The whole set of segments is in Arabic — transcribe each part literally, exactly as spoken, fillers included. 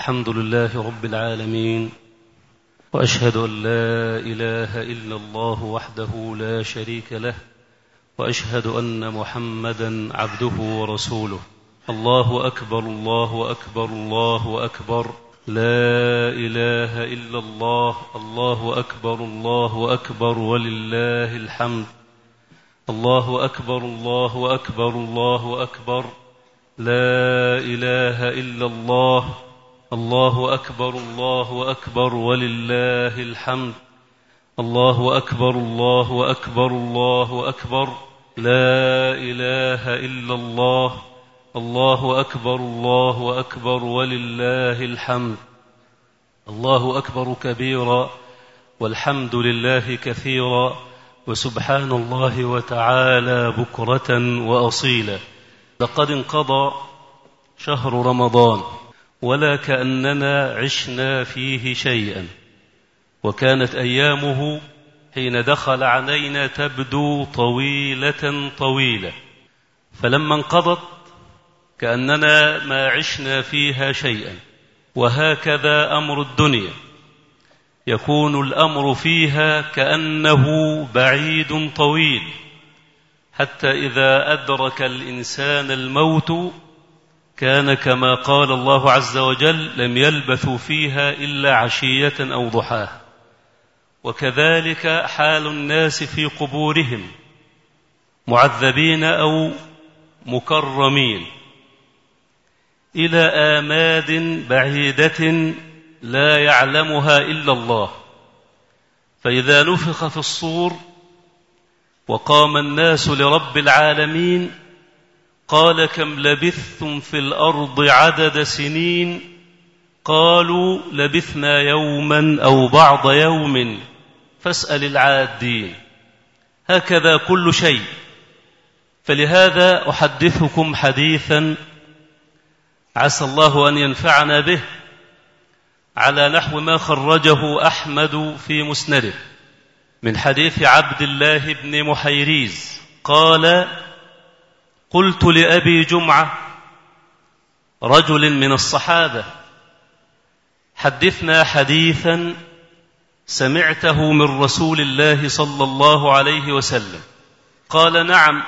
الحمد لله رب العالمين، وأشهد أن لا إله إلا الله وحده لا شريك له، وأشهد أن محمدا عبده ورسوله. الله أكبر الله أكبر الله أكبر، لا إله إلا الله، الله أكبر الله أكبر ولله الحمد. الله أكبر الله أكبر الله أكبر، لا إله إلا الله، الله أكبر الله أكبر ولله الحمد. الله أكبر الله أكبر الله أكبر، لا إله إلا الله، الله أكبر الله أكبر ولله الحمد. الله أكبر كبيرا، والحمد لله كثيرا، وسبحان الله وتعالى بكرة وأصيلا. لقد انقضى شهر رمضان ولا كأننا عشنا فيه شيئا، وكانت أيامه حين دخل علينا تبدو طويلة طويلة، فلما انقضت كأننا ما عشنا فيها شيئا. وهكذا أمر الدنيا، يكون الأمر فيها كأنه بعيد طويل، حتى إذا أدرك الإنسان الموت كان كما قال الله عز وجل: لم يلبثوا فيها إلا عشية أو ضحاها. وكذلك حال الناس في قبورهم، معذبين أو مكرمين، إلى آماد بعيدة لا يعلمها إلا الله. فإذا نفخ في الصور وقام الناس لرب العالمين قال: كم لبثتم في الأرض عدد سنين؟ قالوا: لبثنا يوما أو بعض يوم فاسأل العادين. هكذا كل شيء. فلهذا أحدثكم حديثا عسى الله أن ينفعنا به، على نحو ما خرجه أحمد في مسنده من حديث عبد الله بن محيريز قال: قلت لأبي جمعة رجل من الصحابة: حدثنا حديثا سمعته من رسول الله صلى الله عليه وسلم. قال: نعم،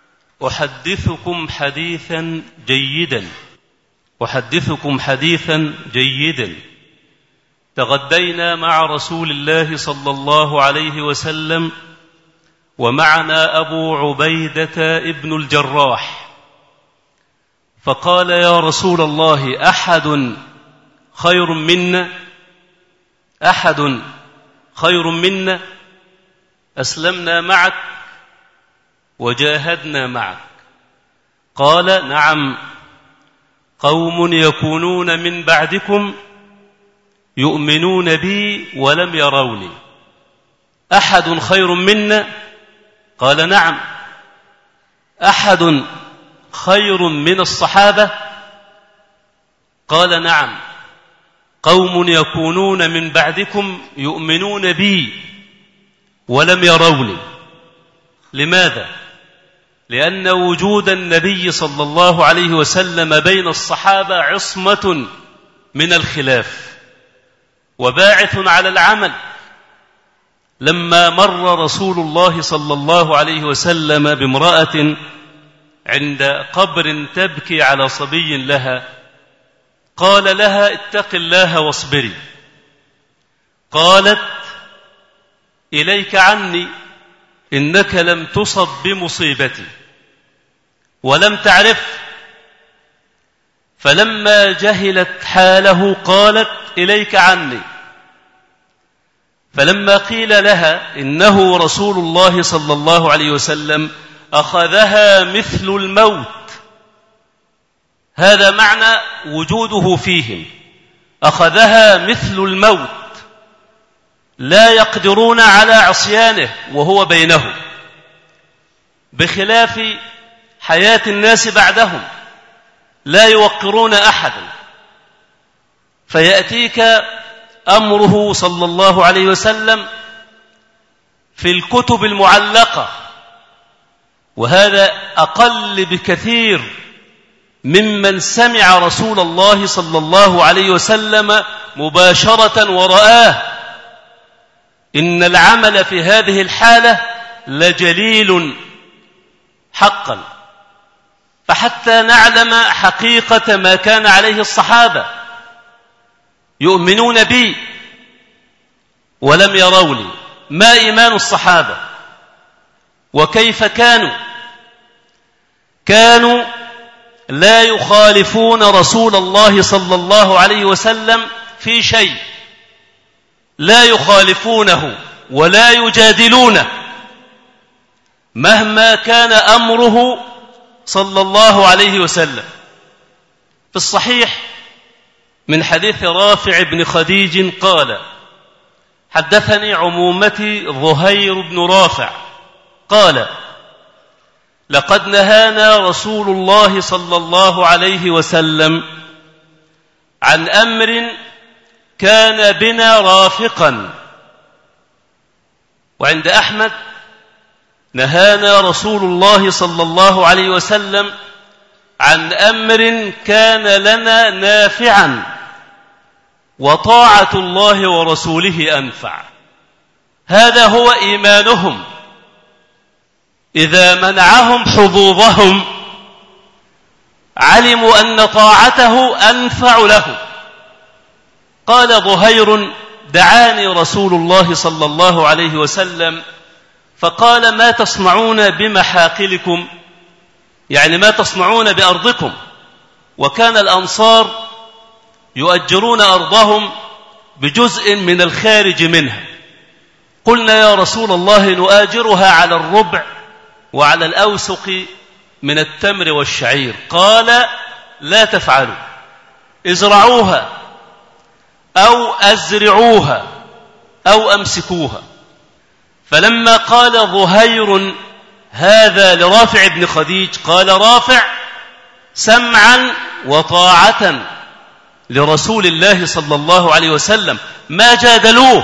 أحدثكم حديثا جيدا أحدثكم حديثا جيدا تغدينا مع رسول الله صلى الله عليه وسلم، ومعنا أبو عبيدة ابن الجراح، فقال: يا رسول الله، أحد خير منا أحد خير منا أسلمنا معك وجاهدنا معك. قال: نعم، قوم يكونون من بعدكم يؤمنون بي ولم يروني. أحد خير منا؟ قال: نعم. أحد خير من الصحابة؟ قال: نعم، قوم يكونون من بعدكم يؤمنون بي ولم يروني. لماذا؟ لأن وجود النبي صلى الله عليه وسلم بين الصحابة عصمة من الخلاف وباعث على العمل. لما مر رسول الله صلى الله عليه وسلم بامرأة عند قبر تبكي على صبي لها، قال لها: اتق الله واصبري. قالت: إليك عني، إنك لم تصب بمصيبتي ولم تعرف. فلما جهلت حاله قالت: إليك عني. فلما قيل لها إنه رسول الله صلى الله عليه وسلم أخذها مثل الموت. هذا معنى وجوده فيهم، أخذها مثل الموت، لا يقدرون على عصيانه وهو بينهم، بخلاف حياة الناس بعدهم، لا يوقرون أحدا. فيأتيك أمره صلى الله عليه وسلم في الكتب المعلقة، وهذا أقل بكثير ممن سمع رسول الله صلى الله عليه وسلم مباشرة ورآه. إن العمل في هذه الحالة لجليل حقا، فحتى نعلم حقيقة ما كان عليه الصحابة يؤمنون بي ولم يروني، ما إيمان الصحابة وكيف كانوا كانوا لا يخالفون رسول الله صلى الله عليه وسلم في شيء، لا يخالفونه ولا يجادلونه مهما كان أمره صلى الله عليه وسلم. في الصحيح من حديث رافع بن خديج قال: حدثني عمومتي ظهير بن رافع قال: لقد نهانا رسول الله صلى الله عليه وسلم عن أمر كان بنا رافقا. وعند أحمد: نهانا رسول الله صلى الله عليه وسلم عن أمر كان لنا نافعا وطاعة الله ورسوله أنفع. هذا هو إيمانهم. إذا منعهم حظوظهم علموا أن طاعته أنفع له. قال ظهير: دعاني رسول الله صلى الله عليه وسلم فقال: ما تصنعون بمحاقلكم؟ يعني ما تصنعون بأرضكم؟ وكان الأنصار يؤجرون أرضهم بجزء من الخارج منها. قلنا: يا رسول الله نؤاجرها على الربع وعلى الأوسق من التمر والشعير. قال: لا تفعلوا، ازرعوها أو أزرعوها أو أمسكوها. فلما قال ظهير هذا لرافع بن خديج قال رافع: سمعا وطاعة لرسول الله صلى الله عليه وسلم، ما جادلوه،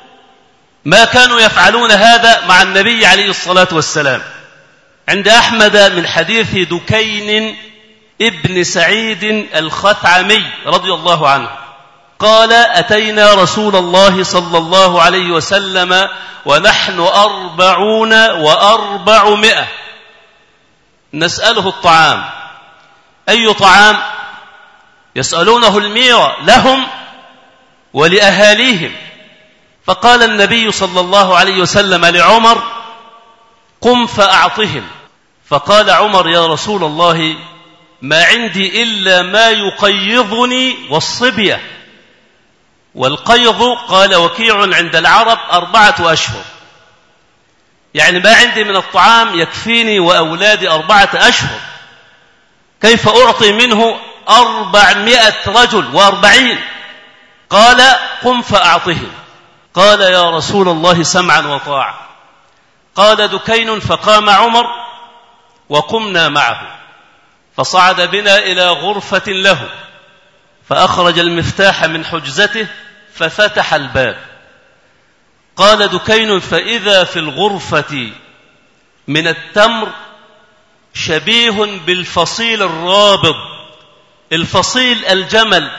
ما كانوا يفعلون هذا مع النبي عليه الصلاة والسلام. عند أحمد من حديث دكين ابن سعيد الخثعمي رضي الله عنه قال: أتينا رسول الله صلى الله عليه وسلم ونحن أربعون وأربعمائة نسأله الطعام. أي طعام؟ يسألونه الميرة لهم ولأهاليهم. فقال النبي صلى الله عليه وسلم لعمر: قم فأعطهم. فقال عمر: يا رسول الله ما عندي إلا ما يقيضني والصبية. والقيض قال وكيع عند العرب أربعة أشهر، يعني ما عندي من الطعام يكفيني وأولادي أربعة أشهر، كيف أعطي منه أربعمائة رجل وأربعين؟ قال: قم فأعطهم. قال: يا رسول الله سمعا وطاعة. قال دكين: فقام عمر وقمنا معه، فصعد بنا إلى غرفة له، فأخرج المفتاح من حجزته ففتح الباب. قال دكين: فإذا في الغرفة من التمر شبيه بالفصيل الرابض. الفصيل الجمل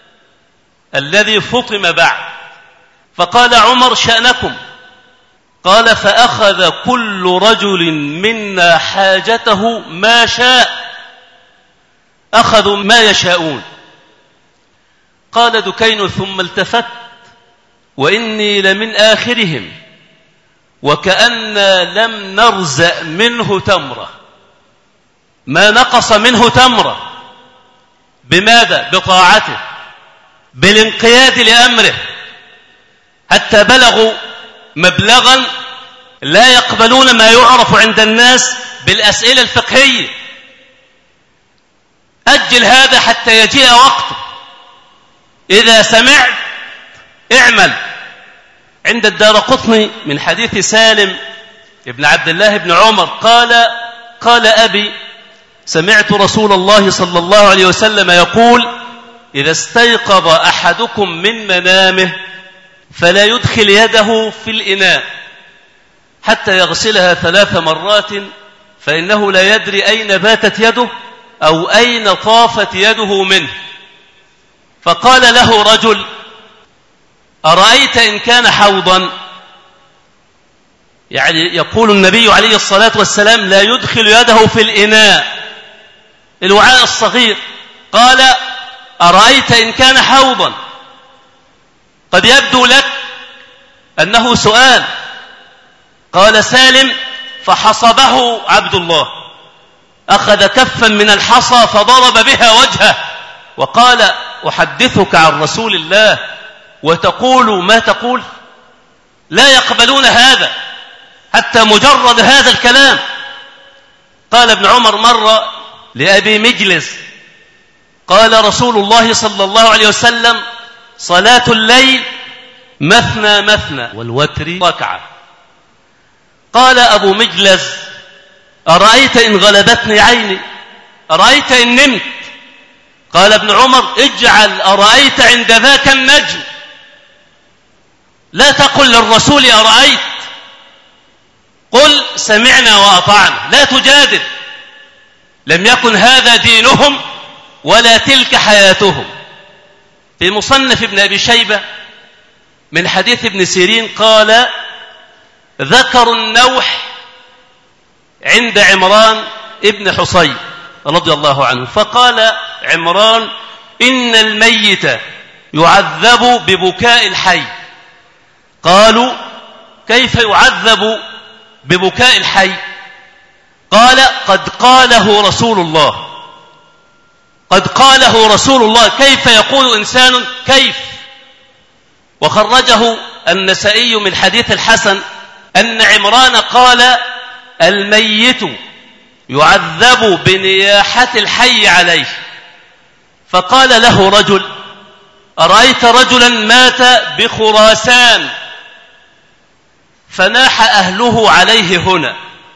الذي فطم بعد. فقال عمر: شأنكم؟ قال: فأخذ كل رجل منا حاجته ما شاء، أخذوا ما يشاءون. قال دكين: ثم التفت وإني لمن آخرهم وكأن لم نرزأ منه تمرة، ما نقص منه تمرة. بماذا؟ بطاعته، بالانقياد لأمره، حتى بلغوا مبلغا لا يقبلون ما يعرف عند الناس بالأسئلة الفقهية. أجل هذا حتى يجيء وقته، إذا سمعت اعمل. عند الدارقطني من حديث سالم ابن عبد الله بن عمر قال: قال أبي: سمعت رسول الله صلى الله عليه وسلم يقول: إذا استيقظ أحدكم من منامه فلا يدخل يده في الإناء حتى يغسلها ثلاث مرات، فإنه لا يدري أين باتت يده أو أين طافت يده منه. فقال له رجل: أرأيت إن كان حوضا؟ يعني يقول النبي عليه الصلاة والسلام لا يدخل يده في الإناء، الوعاء الصغير. قال: أرأيت إن كان حوضا؟ قد يبدو لك أنه سؤال. قال سالم: فحصبه عبد الله، أخذ كفا من الحصى فضرب بها وجهه وقال: أحدثك عن رسول الله وتقول ما تقول؟ لا يقبلون هذا حتى مجرد هذا الكلام. قال ابن عمر مرة لأبي مجلس: قال رسول الله صلى الله عليه وسلم: صلاة الليل مثنى مثنى والوتر ركعة. قال أبو مجلس: أرأيت إن غلبتني عيني؟ أرأيت إن نمت؟ قال ابن عمر: اجعل أرأيت عند ذاك النجم، لا تقل للرسول أرأيت، قل سمعنا وأطعنا، لا تجادل. لم يكن هذا دينهم ولا تلك حياتهم. في مصنف ابن أبي شيبة من حديث ابن سيرين قال: ذكروا النوح عند عمران ابن حصين رضي الله عنه، فقال عمران: إن الميت يعذب ببكاء الحي. قالوا: كيف يعذب ببكاء الحي؟ قال: قد قاله رسول الله، قد قاله رسول الله. كيف يقول إنسان كيف؟ وخرجه النسائي من حديث الحسن أن عمران قال: الميت يعذب بنياحة الحي عليه. فقال له رجل: أرأيت رجلا مات بخراسان فناح أهله عليه هنا،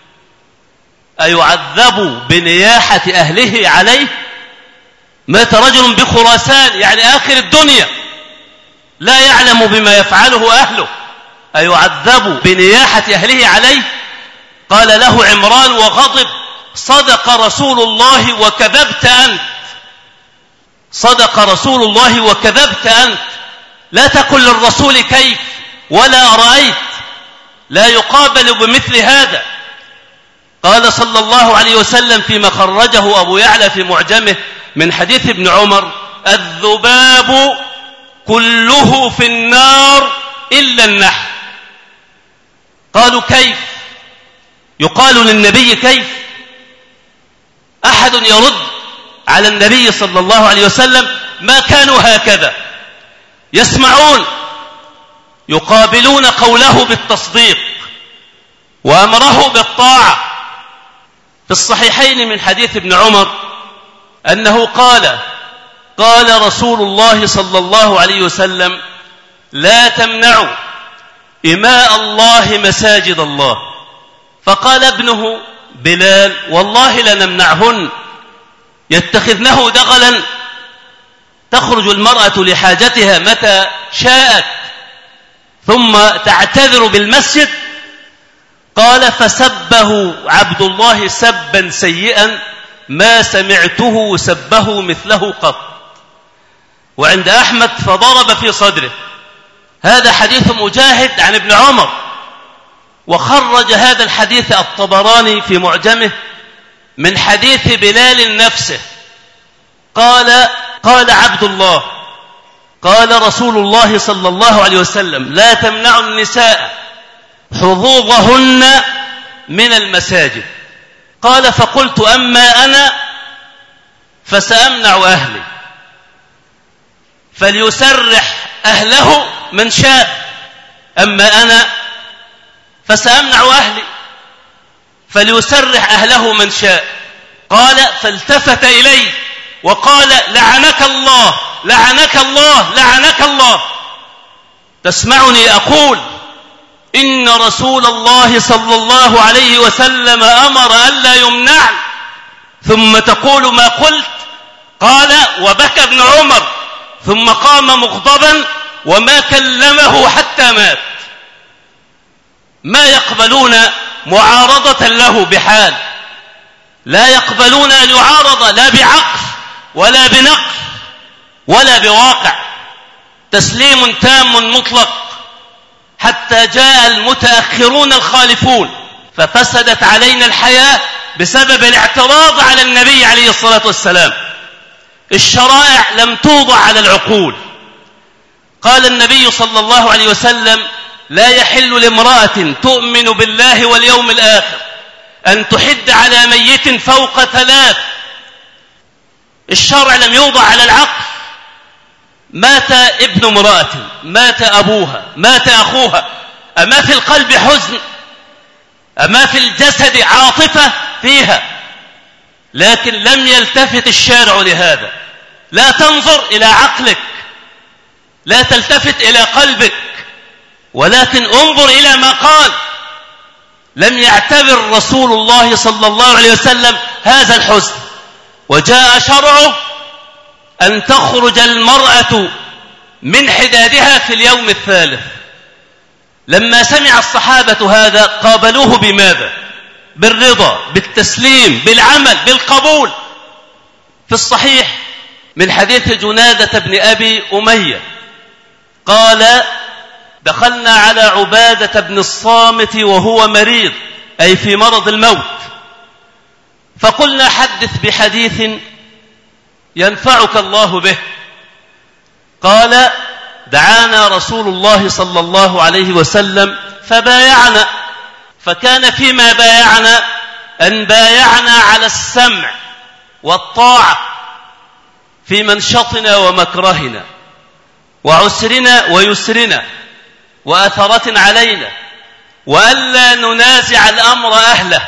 أيعذب بنياحة أهله عليه؟ مات رجل بخراسان يعني آخر الدنيا، لا يعلم بما يفعله أهله، أيعذب بنياحة أهله عليه؟ قال له عمران وغضب: صدق رسول الله وكذبت أنت، صدق رسول الله وكذبت أنت. لا تقل للرسول كيف ولا أرأيت، لا يقابل بمثل هذا. قال صلى الله عليه وسلم فيما خرجه أبو يعلى في معجمه من حديث ابن عمر: الذباب كله في النار إلا النحل. قالوا: كيف؟ يقال للنبي كيف؟ أحد يرد على النبي صلى الله عليه وسلم؟ ما كانوا هكذا، يسمعون، يقابلون قوله بالتصديق وأمره بالطاعة. في الصحيحين من حديث ابن عمر أنه قال: قال رسول الله صلى الله عليه وسلم: لا تمنعوا إماء الله مساجد الله. فقال ابنه بلال: والله لنمنعهن، يتخذنه دغلا، تخرج المرأة لحاجتها متى شاءت ثم تعتذر بالمسجد. قال: فسبه عبد الله سبا سيئا ما سمعته سبه مثله قط. وعند أحمد: فضرب في صدره. هذا حديث مجاهد عن ابن عمر. وخرج هذا الحديث الطبراني في معجمه من حديث بلال نفسه قال: قال عبد الله: قال رسول الله صلى الله عليه وسلم: لا تمنعوا النساء حظوظهن من المساجد. قال: فقلت: أما أنا فسأمنع أهلي، فليسرح أهله من شاء، أما أنا فسأمنع أهلي فليسرح أهله من شاء. قال: فالتفت إلي وقال: لعنك الله لعنك الله لعنك الله. تسمعني أقول إن رسول الله صلى الله عليه وسلم أمر ألا يمنع، ثم تقول ما قلت؟ قال: وبكى ابن عمر ثم قام مغضبا وما كلمه حتى مات. ما يقبلون معارضة له بحال. لا يقبلون أن يعارض لا بعقل ولا بنقل ولا بواقع، تسليم تام مطلق، حتى جاء المتأخرون الخالفون ففسدت علينا الحياة بسبب الاعتراض على النبي عليه الصلاة والسلام. الشرائع لم توضع على العقول. قال النبي صلى الله عليه وسلم: لا يحل لامرأة تؤمن بالله واليوم الآخر أن تحد على ميت فوق ثلاث. الشرع لم يوضع على العقل. مات ابن امرأة، مات أبوها، مات أخوها، أما في القلب حزن؟ أما في الجسد عاطفة فيها؟ لكن لم يلتفت الشارع لهذا. لا تنظر إلى عقلك، لا تلتفت إلى قلبك، ولكن انظر إلى ما قال. لم يعتبر رسول الله صلى الله عليه وسلم هذا الحزن، وجاء شرعه أن تخرج المرأة من حدادها في اليوم الثالث. لما سمع الصحابة هذا قابلوه بماذا؟ بالرضا، بالتسليم، بالعمل، بالقبول. في الصحيح من حديث جنادة بن أبي أمية قال: دخلنا على عبادة بن الصامت وهو مريض، أي في مرض الموت، فقلنا: حدث بحديث ينفعك الله به. قال: دعانا رسول الله صلى الله عليه وسلم فبايعنا، فكان فيما بايعنا أن بايعنا على السمع والطاعة في منشطنا ومكرهنا، وعسرنا ويسرنا، وأثرة علينا، وألا ننازع الأمر أهله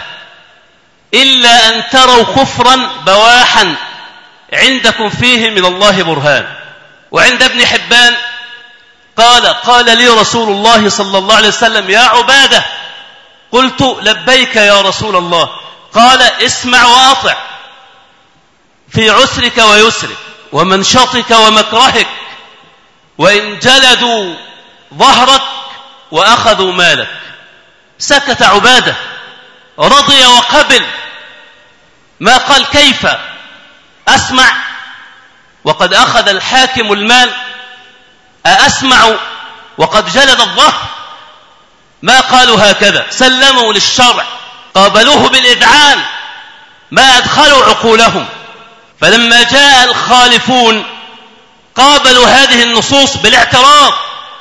إلا أن تروا كفرا بواحا عندكم فيه من الله برهان. وعند ابن حبان قال: قال لي رسول الله صلى الله عليه وسلم: يا عبادة. قلت: لبيك يا رسول الله. قال: اسمع وأطع في عسرك ويسرك ومنشطك ومكرهك، وإن جلدوا ظهرك وأخذوا مالك. سكت عبادة، رضي وقبل، ما قال كيف أسمع وقد أخذ الحاكم المال، أسمع وقد جلد الظهر؟ ما قالوا هكذا، سلموا للشرع، قابلوه بالإذعان، ما أدخلوا عقولهم. فلما جاء الخالفون قابلوا هذه النصوص بالاعتراض.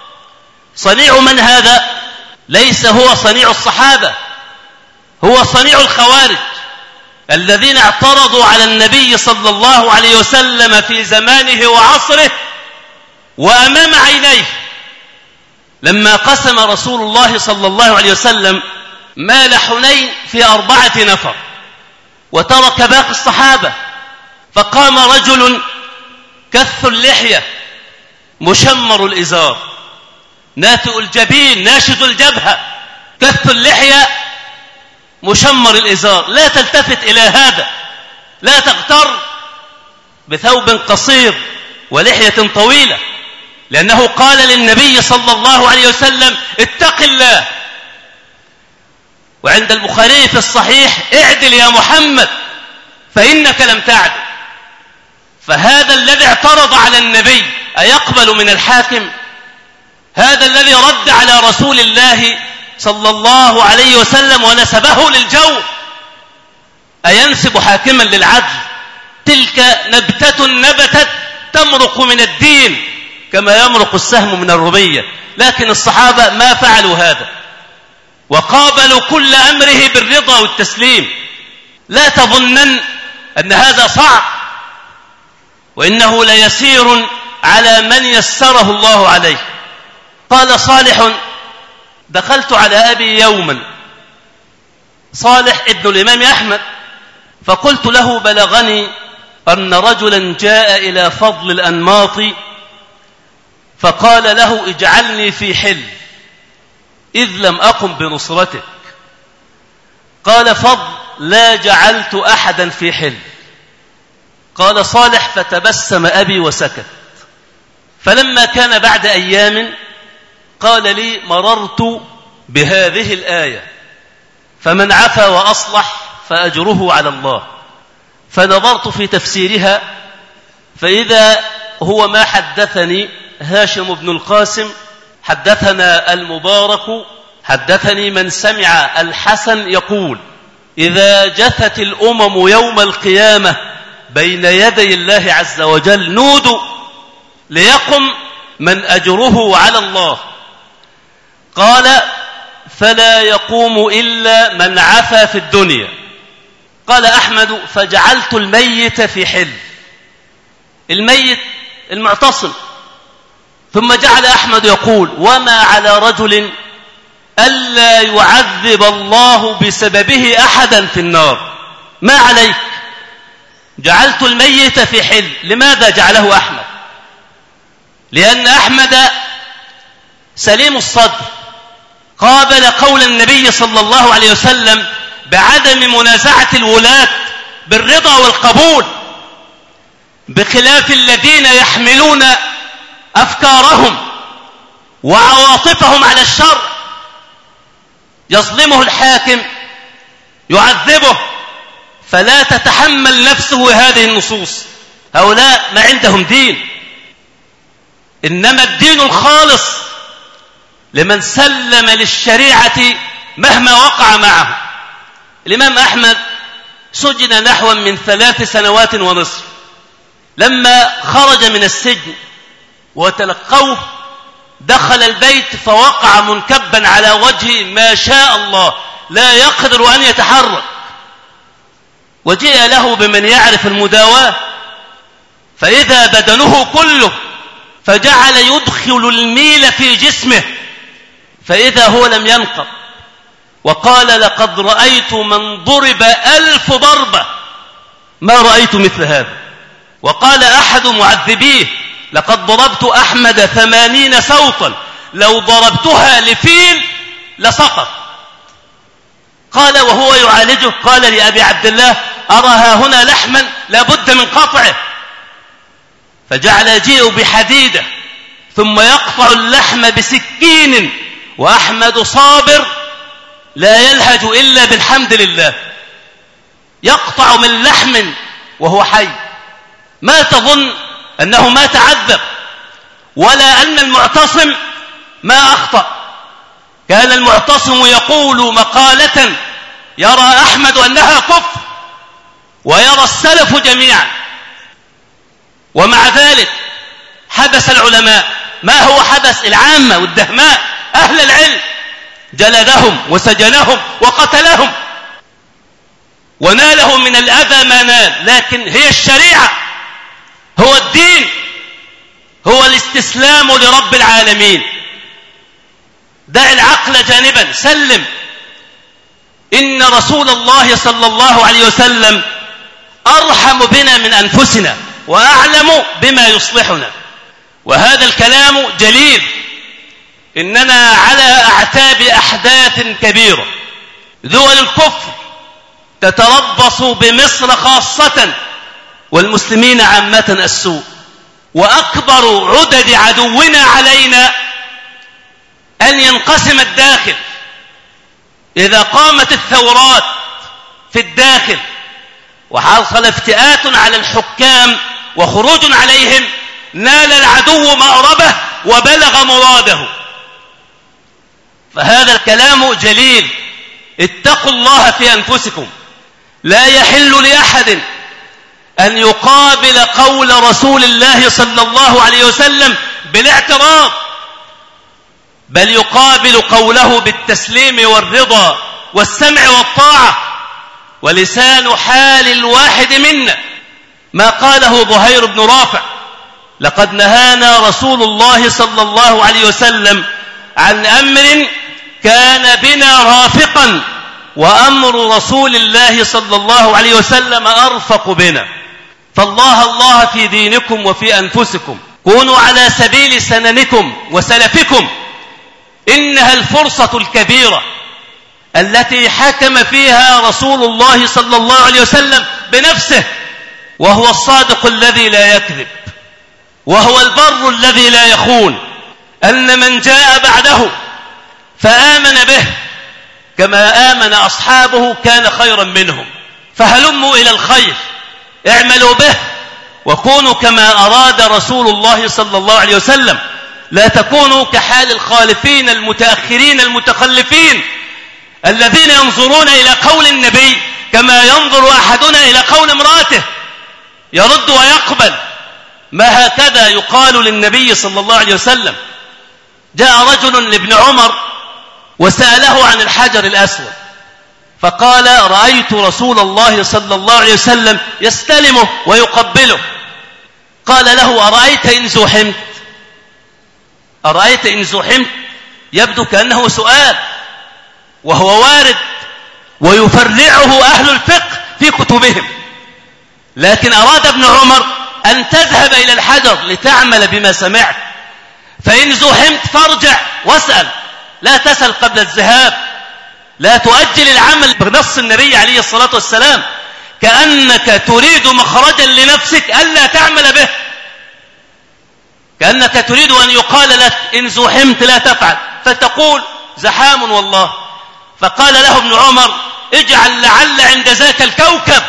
صنيع من هذا؟ ليس هو صنيع الصحابة، هو صنيع الخوارج الذين اعترضوا على النبي صلى الله عليه وسلم في زمانه وعصره وأمام عينيه. لما قسم رسول الله صلى الله عليه وسلم مال حنين في أربعة نفر وترك باقي الصحابة، فقام رجل كث اللحية مشمر الإزار ناتئ الجبين ناشد الجبهة، كث اللحية مشمر الإزار. لا تلتفت إلى هذا، لا تغتر بثوب قصير ولحية طويلة، لأنه قال للنبي صلى الله عليه وسلم: اتق الله. وعند البخاري في الصحيح: اعدل يا محمد فإنك لم تعدل. فهذا الذي اعترض على النبي أيقبل من الحاكم؟ هذا الذي رد على رسول الله صلى الله عليه وسلم ونسبه للجور أينسب حاكما للعدل؟ تلك نبتة نبتت تمرق من الدين كما يمرق السهم من الرمية. لكن الصحابة ما فعلوا هذا، وقابلوا كل أمره بالرضا والتسليم. لا تظنن أن هذا صعب، وإنه ليسير على من يسره الله عليه. قال صالح: دخلت على أبي يوما، صالح ابن الإمام أحمد، فقلت له: بلغني أن رجلا جاء إلى فضل الأنماط فقال له: اجعلني في حل إذ لم أقم بنصرتك. قال فضل: لا جعلت أحدا في حل. قال صالح: فتبسم أبي وسكت. فلما كان بعد أيام قال لي: مررت بهذه الآية: فمن عفا وأصلح فأجره على الله. فنظرت في تفسيرها فإذا هو ما حدثني هاشم بن القاسم حدثنا المبارك حدثني من سمع الحسن يقول إذا جثت الأمم يوم القيامة بين يدي الله عز وجل نودوا ليقم من أجره على الله. قال فلا يقوم إلا من عفا في الدنيا. قال أحمد فجعلت الميت في حل، الميت المعتصم. ثم جعل أحمد يقول وما على رجل ألا يعذب الله بسببه أحدا في النار، ما عليك؟ جعلت الميت في حل. لماذا جعله أحمد؟ لأن أحمد سليم الصدر، قابل قول النبي صلى الله عليه وسلم بعدم منازعة الولاة بالرضا والقبول، بخلاف الذين يحملون أفكارهم وعواطفهم على الشر. يظلمه الحاكم يعذبه فلا تتحمل نفسه هذه النصوص. هؤلاء ما عندهم دين، إنما الدين الخالص لمن سلم للشريعة مهما وقع معه. الإمام أحمد سجن نحو من ثلاث سنوات ونصف. لما خرج من السجن وتلقوه دخل البيت فوقع منكبا على وجهه ما شاء الله، لا يقدر أن يتحرك. وجيء له بمن يعرف المداواة فإذا بدنه كله، فجعل يدخل الميل في جسمه فإذا هو لم ينقض. وقال لقد رأيت من ضرب ألف ضربة ما رأيت مثل هذا. وقال أحد معذبيه لقد ضربت أحمد ثمانين سوطا لو ضربتها لفيل لسقط. قال وهو يعالجه قال لأبي عبد الله أراها هنا لحما لابد من قطعه، فجعل يجيء بحديدة ثم يقطع اللحم بسكين، وأحمد صابر لا يلهج إلا بالحمد لله، يقطع من لحم وهو حي. ما تظن أنه ما تعذب ولا أن المعتصم ما أخطأ. كان المعتصم يقول مقالة يرى أحمد أنها كفر ويرى السلف جميعا، ومع ذلك حبس العلماء. ما هو حبس؟ العامة والدهماء أهل العلم، جلدهم وسجنهم وقتلهم وناله من الأذى ما نال. لكن هي الشريعة، هو الدين، هو الاستسلام لرب العالمين. دع العقل جانبا، سلم. إن رسول الله صلى الله عليه وسلم أرحم بنا من أنفسنا وأعلم بما يصلحنا. وهذا الكلام جليل. إننا على أعتاب أحداث كبيرة. دول الكفر تتربص بمصر خاصة والمسلمين عامة السوء. وأكبر عدد عدونا علينا أن ينقسم الداخل. إذا قامت الثورات في الداخل وحصل افتئات على الحكام وخروج عليهم، نال العدو مأربه وبلغ مراده. فهذا الكلام جليل. اتقوا الله في أنفسكم. لا يحل لأحد أن يقابل قول رسول الله صلى الله عليه وسلم بالاعتراض، بل يقابل قوله بالتسليم والرضا والسمع والطاعة. ولسان حال الواحد منا ما قاله ظهير بن رافع: لقد نهانا رسول الله صلى الله عليه وسلم عن أمر كان بنا رافقا، وأمر رسول الله صلى الله عليه وسلم أرفق بنا. فالله الله في دينكم وفي أنفسكم، كونوا على سبيل سننكم وسلفكم. إنها الفرصة الكبيرة التي حكم فيها رسول الله صلى الله عليه وسلم بنفسه، وهو الصادق الذي لا يكذب، وهو البر الذي لا يخون، أن من جاء بعده فآمن به كما آمن أصحابه كان خيرا منهم. فهلموا إلى الخير اعملوا به وكونوا كما أراد رسول الله صلى الله عليه وسلم، لا تكونوا كحال الخالفين المتأخرين المتخلفين الذين ينظرون إلى قول النبي كما ينظر أحدنا إلى قول امرأته، يرد ويقبل. ما هكذا يقال للنبي صلى الله عليه وسلم. جاء رجل لابن عمر وسأله عن الحجر الأسود، فقال: رأيت رسول الله صلى الله عليه وسلم يستلمه ويقبله. قال له: أرأيت إن زحمت؟ أرأيت إن زحمت؟ يبدو كأنه سؤال، وهو وارد ويفرعه أهل الفقه في كتبهم، لكن أراد ابن عمر أن تذهب إلى الحجر لتعمل بما سمعت، فإن زحمت فارجع واسأل، لا تسأل قبل الذهاب، لا تؤجل العمل بنص النبي عليه الصلاة والسلام، كأنك تريد مخرجا لنفسك ألا تعمل به، كأنك تريد أن يقال لك إن زحمت لا تفعل، فتقول زحام والله. فقال له ابن عمر: اجعل لعل عند ذاك الكوكب،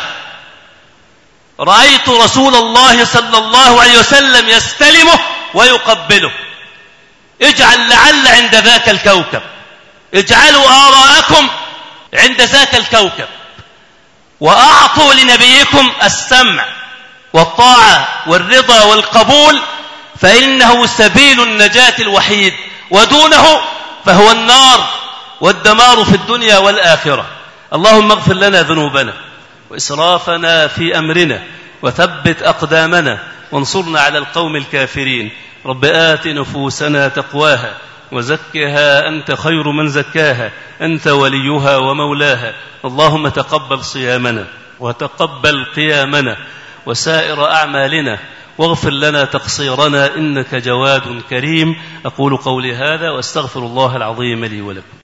رأيت رسول الله صلى الله عليه وسلم يستلمه ويقبله، اجعل لعل عند ذاك الكوكب، اجعلوا آراءكم عند ذاك الكوكب، وأعطوا لنبيكم السمع والطاعة والرضا والقبول، فإنه سبيل النجاة الوحيد، ودونه فهو النار والدمار في الدنيا والآخرة. اللهم اغفر لنا ذنوبنا وإسرافنا في أمرنا وثبت أقدامنا وانصرنا على القوم الكافرين. رب آت نفوسنا تقواها وزكها أنت خير من زكاها، أنت وليها ومولاها. اللهم تقبل صيامنا وتقبل قيامنا وسائر أعمالنا، واغفر لنا تقصيرنا إنك جواد كريم. أقول قولي هذا وأستغفر الله العظيم لي ولكم.